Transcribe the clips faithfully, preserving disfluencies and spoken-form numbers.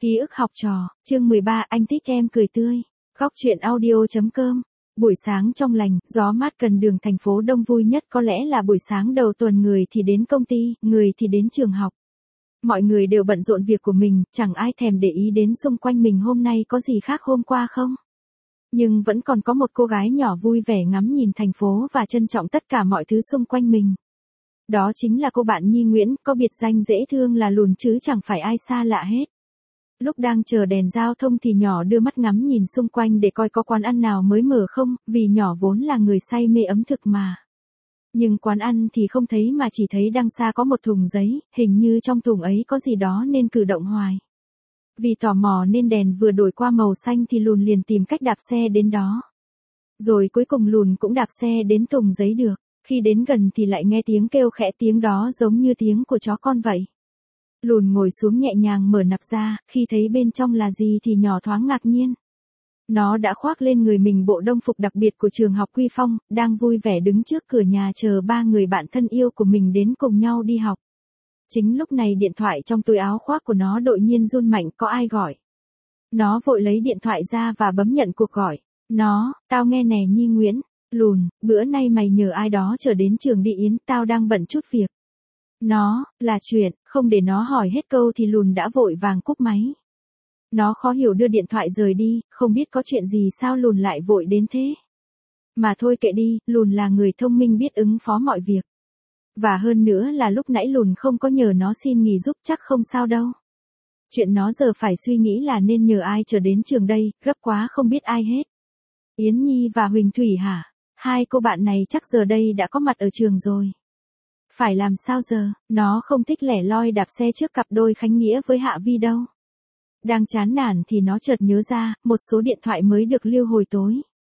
Ký ức học trò, chương mười ba, anh thích em cười tươi. Góc truyện audio chấm com. Buổi sáng trong lành, gió mát gần đường thành phố đông vui nhất có lẽ là buổi sáng đầu tuần, người thì đến công ty, người thì đến trường học. Mọi người đều bận rộn việc của mình, chẳng ai thèm để ý đến xung quanh mình hôm nay có gì khác hôm qua không. Nhưng vẫn còn có một cô gái nhỏ vui vẻ ngắm nhìn thành phố và trân trọng tất cả mọi thứ xung quanh mình. Đó chính là cô bạn Nhi Nguyễn, có biệt danh dễ thương là Lùn chứ chẳng phải ai xa lạ hết. Lúc đang chờ đèn giao thông thì nhỏ đưa mắt ngắm nhìn xung quanh để coi có quán ăn nào mới mở không, vì nhỏ vốn là người say mê ẩm thực mà. Nhưng quán ăn thì không thấy mà chỉ thấy đằng xa có một thùng giấy, hình như trong thùng ấy có gì đó nên cử động hoài. Vì tò mò nên đèn vừa đổi qua màu xanh thì Lùn liền tìm cách đạp xe đến đó. Rồi cuối cùng Lùn cũng đạp xe đến thùng giấy được, khi đến gần thì lại nghe tiếng kêu khẽ, tiếng đó giống như tiếng của chó con vậy. Lùn ngồi xuống nhẹ nhàng mở nắp ra, khi thấy bên trong là gì thì nhỏ thoáng ngạc nhiên. Nó đã khoác lên người mình bộ đồng phục đặc biệt của trường học Quy Phong, đang vui vẻ đứng trước cửa nhà chờ ba người bạn thân yêu của mình đến cùng nhau đi học. Chính lúc này điện thoại trong túi áo khoác của nó đột nhiên run mạnh, có ai gọi. Nó vội lấy điện thoại ra và bấm nhận cuộc gọi. Nó, tao nghe nè Nhi Nguyễn. Lùn, bữa nay mày nhờ ai đó chở đến trường đi Yến, tao đang bận chút việc. Nó, là chuyện, không để nó hỏi hết câu thì Lùn đã vội vàng cúp máy. Nó khó hiểu đưa điện thoại rời đi, không biết có chuyện gì sao Lùn lại vội đến thế. Mà thôi kệ đi, Lùn là người thông minh biết ứng phó mọi việc. Và hơn nữa là lúc nãy Lùn không có nhờ nó xin nghỉ giúp, chắc không sao đâu. Chuyện nó giờ phải suy nghĩ là nên nhờ ai chở đến trường đây, gấp quá không biết ai hết. Yến Nhi và Huỳnh Thủy hả? Hai cô bạn này chắc giờ đây đã có mặt ở trường rồi. Phải làm sao giờ, nó không thích lẻ loi đạp xe trước cặp đôi Khánh Nghĩa với Hạ Vi đâu. Đang chán nản thì nó chợt nhớ ra, một số điện thoại mới được lưu hồi tối.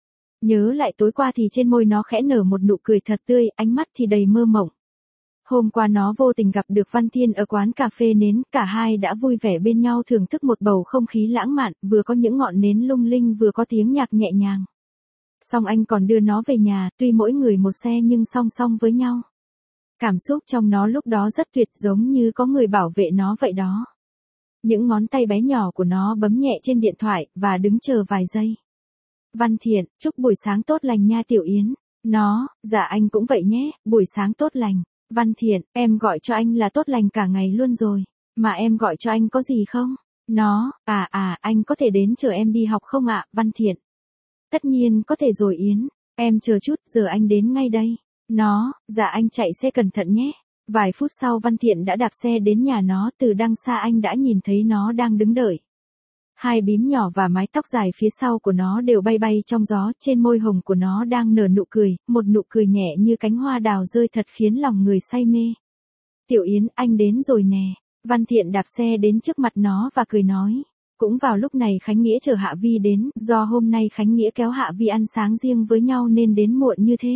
Nhớ lại tối qua thì trên môi nó khẽ nở một nụ cười thật tươi, ánh mắt thì đầy mơ mộng. Hôm qua nó vô tình gặp được Văn Thiên ở quán cà phê nến, cả hai đã vui vẻ bên nhau thưởng thức một bầu không khí lãng mạn, vừa có những ngọn nến lung linh vừa có tiếng nhạc nhẹ nhàng. Xong anh còn đưa nó về nhà, tuy mỗi người một xe nhưng song song với nhau. Cảm xúc trong nó lúc đó rất tuyệt, giống như có người bảo vệ nó vậy đó. Những ngón tay bé nhỏ của nó bấm nhẹ trên điện thoại, và đứng chờ vài giây. Văn Thiện, chúc buổi sáng tốt lành nha Tiểu Yến. Nó, dạ anh cũng vậy nhé, buổi sáng tốt lành. Văn Thiện, em gọi cho anh là tốt lành cả ngày luôn rồi. Mà em gọi cho anh có gì không? Nó, à à, anh có thể đến chờ em đi học không ạ, Văn Thiện? Tất nhiên có thể rồi Yến. Em chờ chút, giờ anh đến ngay đây. Nó, dạ anh chạy xe cẩn thận nhé. Vài phút sau Văn Thiện đã đạp xe đến nhà nó, từ đằng xa anh đã nhìn thấy nó đang đứng đợi. Hai bím nhỏ và mái tóc dài phía sau của nó đều bay bay trong gió, trên môi hồng của nó đang nở nụ cười, một nụ cười nhẹ như cánh hoa đào rơi thật khiến lòng người say mê. Tiểu Yến, anh đến rồi nè. Văn Thiện đạp xe đến trước mặt nó và cười nói. Cũng vào lúc này Khánh Nghĩa chở Hạ Vi đến, do hôm nay Khánh Nghĩa kéo Hạ Vi ăn sáng riêng với nhau nên đến muộn như thế.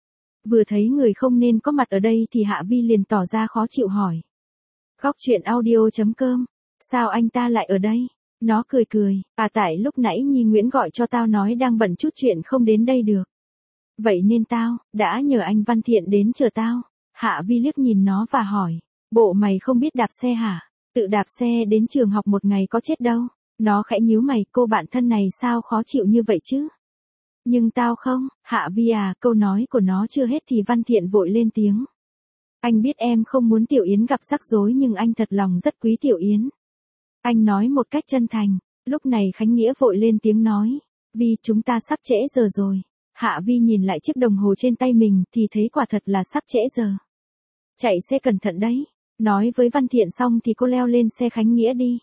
Vừa thấy người không nên có mặt ở đây thì Hạ Vi liền tỏ ra khó chịu hỏi. Góc truyện audio chấm com. Sao anh ta lại ở đây? Nó cười cười, à tại lúc nãy Nhi Nguyễn gọi cho tao nói đang bận chút chuyện không đến đây được. Vậy nên tao, đã nhờ anh Văn Thiện đến chờ tao. Hạ Vi liếc nhìn nó và hỏi, bộ mày không biết đạp xe hả? Tự đạp xe đến trường học một ngày có chết đâu. Nó khẽ nhíu mày, cô bạn thân này sao khó chịu như vậy chứ? Nhưng tao không, Hạ Vi à, câu nói của nó chưa hết thì Văn Thiện vội lên tiếng. Anh biết em không muốn Tiểu Yến gặp rắc rối nhưng anh thật lòng rất quý Tiểu Yến. Anh nói một cách chân thành. Lúc này Khánh Nghĩa vội lên tiếng nói. Vi, chúng ta sắp trễ giờ rồi. Hạ Vi nhìn lại chiếc đồng hồ trên tay mình thì thấy quả thật là sắp trễ giờ. Chạy xe cẩn thận đấy. Nói với Văn Thiện xong thì cô leo lên xe Khánh Nghĩa đi.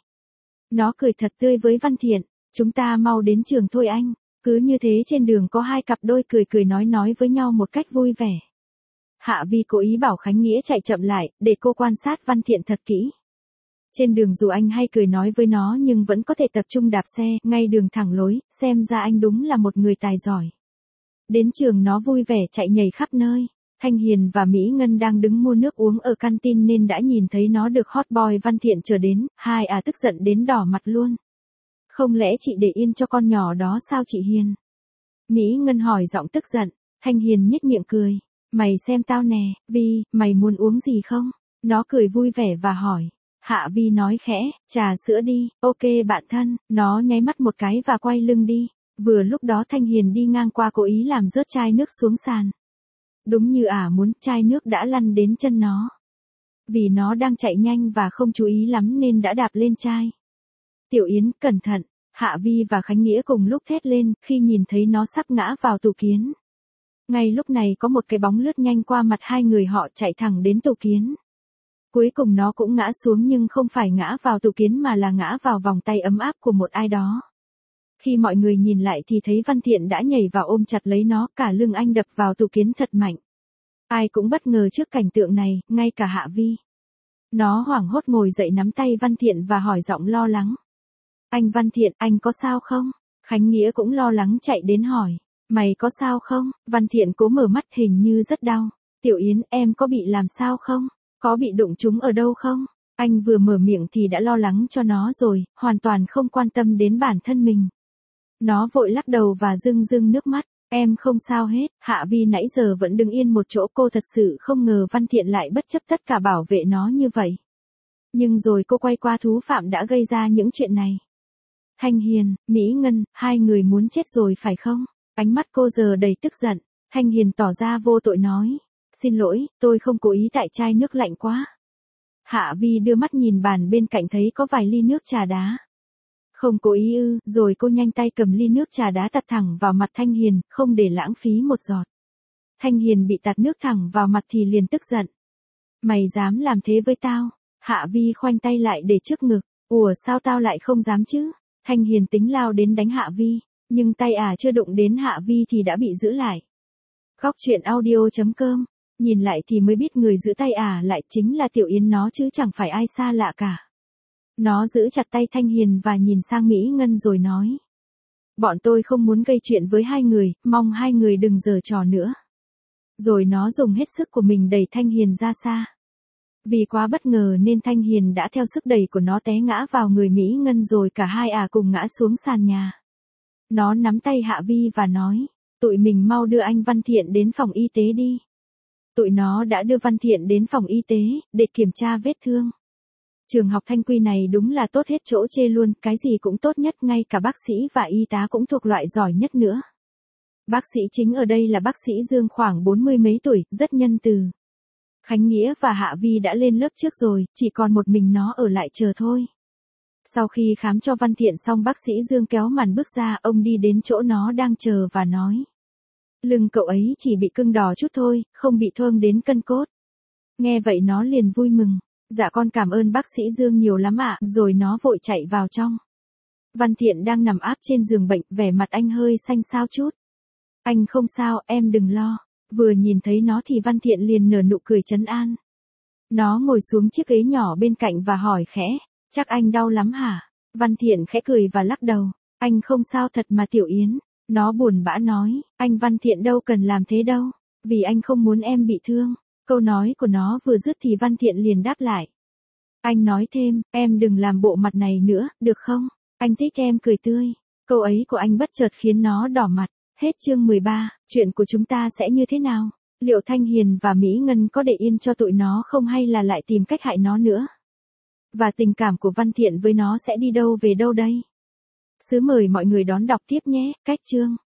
Nó cười thật tươi với Văn Thiện. Chúng ta mau đến trường thôi anh. Cứ như thế trên đường có hai cặp đôi cười cười nói nói với nhau một cách vui vẻ. Hạ Vi cố ý bảo Khánh Nghĩa chạy chậm lại, để cô quan sát Văn Thiện thật kỹ. Trên đường dù anh hay cười nói với nó nhưng vẫn có thể tập trung đạp xe, ngay đường thẳng lối, xem ra anh đúng là một người tài giỏi. Đến trường nó vui vẻ chạy nhảy khắp nơi. Thanh Hiền và Mỹ Ngân đang đứng mua nước uống ở canteen nên đã nhìn thấy nó được hot boy Văn Thiện chờ đến, hai à tức giận đến đỏ mặt luôn. Không lẽ chị để yên cho con nhỏ đó sao chị Hiền? Mỹ Ngân hỏi giọng tức giận. Thanh Hiền nhếch miệng cười. Mày xem tao nè, Vi, mày muốn uống gì không? Nó cười vui vẻ và hỏi. Hạ Vi nói khẽ, trà sữa đi, ok bạn thân, nó nháy mắt một cái và quay lưng đi. Vừa lúc đó Thanh Hiền đi ngang qua cố ý làm rớt chai nước xuống sàn. Đúng như ả muốn, chai nước đã lăn đến chân nó. Vì nó đang chạy nhanh và không chú ý lắm nên đã đạp lên chai. Tiểu Yến, cẩn thận, Hạ Vi và Khánh Nghĩa cùng lúc thét lên khi nhìn thấy nó sắp ngã vào tủ kiến. Ngay lúc này có một cái bóng lướt nhanh qua mặt hai người họ chạy thẳng đến tủ kiến. Cuối cùng nó cũng ngã xuống nhưng không phải ngã vào tủ kiến mà là ngã vào vòng tay ấm áp của một ai đó. Khi mọi người nhìn lại thì thấy Văn Thiện đã nhảy vào ôm chặt lấy nó, cả lưng anh đập vào tủ kiến thật mạnh. Ai cũng bất ngờ trước cảnh tượng này, ngay cả Hạ Vi. Nó hoảng hốt ngồi dậy nắm tay Văn Thiện và hỏi giọng lo lắng. Anh Văn Thiện, anh có sao không? Khánh Nghĩa cũng lo lắng chạy đến hỏi. Mày có sao không? Văn Thiện cố mở mắt, hình như rất đau. Tiểu Yến, em có bị làm sao không? Có bị đụng trúng ở đâu không? Anh vừa mở miệng thì đã lo lắng cho nó rồi, hoàn toàn không quan tâm đến bản thân mình. Nó vội lắc đầu và rưng rưng nước mắt. Em không sao hết. Hạ Vi nãy giờ vẫn đứng yên một chỗ, cô thật sự không ngờ Văn Thiện lại bất chấp tất cả bảo vệ nó như vậy. Nhưng rồi cô quay qua thú phạm đã gây ra những chuyện này. Thanh Hiền, Mỹ Ngân, hai người muốn chết rồi phải không? Ánh mắt cô giờ đầy tức giận. Thanh Hiền tỏ ra vô tội nói. Xin lỗi, tôi không cố ý, tại chai nước lạnh quá. Hạ Vi đưa mắt nhìn bàn bên cạnh thấy có vài ly nước trà đá. Không cố ý ư? Rồi cô nhanh tay cầm ly nước trà đá tạt thẳng vào mặt Thanh Hiền, không để lãng phí một giọt. Thanh Hiền bị tạt nước thẳng vào mặt thì liền tức giận. Mày dám làm thế với tao? Hạ Vi khoanh tay lại để trước ngực. Ủa sao tao lại không dám chứ? Thanh Hiền tính lao đến đánh Hạ Vi, nhưng tay ả chưa đụng đến Hạ Vi thì đã bị giữ lại. Góc truyện audio chấm com. Nhìn lại thì mới biết người giữ tay ả lại chính là Tiểu Yến nó chứ chẳng phải ai xa lạ cả. Nó giữ chặt tay Thanh Hiền và nhìn sang Mỹ Ngân rồi nói. Bọn tôi không muốn gây chuyện với hai người, mong hai người đừng giở trò nữa. Rồi nó dùng hết sức của mình đẩy Thanh Hiền ra xa. Vì quá bất ngờ nên Thanh Hiền đã theo sức đẩy của nó té ngã vào người Mỹ Ngân rồi cả hai ả cùng ngã xuống sàn nhà. Nó nắm tay Hạ Vi và nói. Tụi mình mau đưa anh Văn Thiện đến phòng y tế đi. Tụi nó đã đưa Văn Thiện đến phòng y tế, để kiểm tra vết thương. Trường học Thanh Quy này đúng là tốt hết chỗ chê luôn, cái gì cũng tốt nhất, ngay cả bác sĩ và y tá cũng thuộc loại giỏi nhất nữa. Bác sĩ chính ở đây là bác sĩ Dương, khoảng bốn mươi mấy tuổi, rất nhân từ. Khánh Nghĩa và Hạ Vi đã lên lớp trước rồi, chỉ còn một mình nó ở lại chờ thôi. Sau khi khám cho Văn Thiện xong, bác sĩ Dương kéo màn bước ra, ông đi đến chỗ nó đang chờ và nói. Lưng cậu ấy chỉ bị cưng đỏ chút thôi, không bị thương đến cân cốt. Nghe vậy nó liền vui mừng. Dạ con cảm ơn bác sĩ Dương nhiều lắm ạ, rồi nó vội chạy vào trong. Văn Thiện đang nằm áp trên giường bệnh, vẻ mặt anh hơi xanh xao chút. Anh không sao, em đừng lo. Vừa nhìn thấy nó thì Văn Thiện liền nở nụ cười trấn an. Nó ngồi xuống chiếc ghế nhỏ bên cạnh và hỏi khẽ, chắc anh đau lắm hả? Văn Thiện khẽ cười và lắc đầu, anh không sao thật mà Tiểu Yến. Nó buồn bã nói, anh Văn Thiện đâu cần làm thế đâu, vì anh không muốn em bị thương. Câu nói của nó vừa dứt thì Văn Thiện liền đáp lại. Anh nói thêm, em đừng làm bộ mặt này nữa, được không? Anh thích em cười tươi. Câu ấy của anh bất chợt khiến nó đỏ mặt. Hết chương mười ba, chuyện của chúng ta sẽ như thế nào? Liệu Thanh Hiền và Mỹ Ngân có để yên cho tụi nó không hay là lại tìm cách hại nó nữa? Và tình cảm của Văn Thiện với nó sẽ đi đâu về đâu đây? Sứ mời mọi người đón đọc tiếp nhé, cách chương.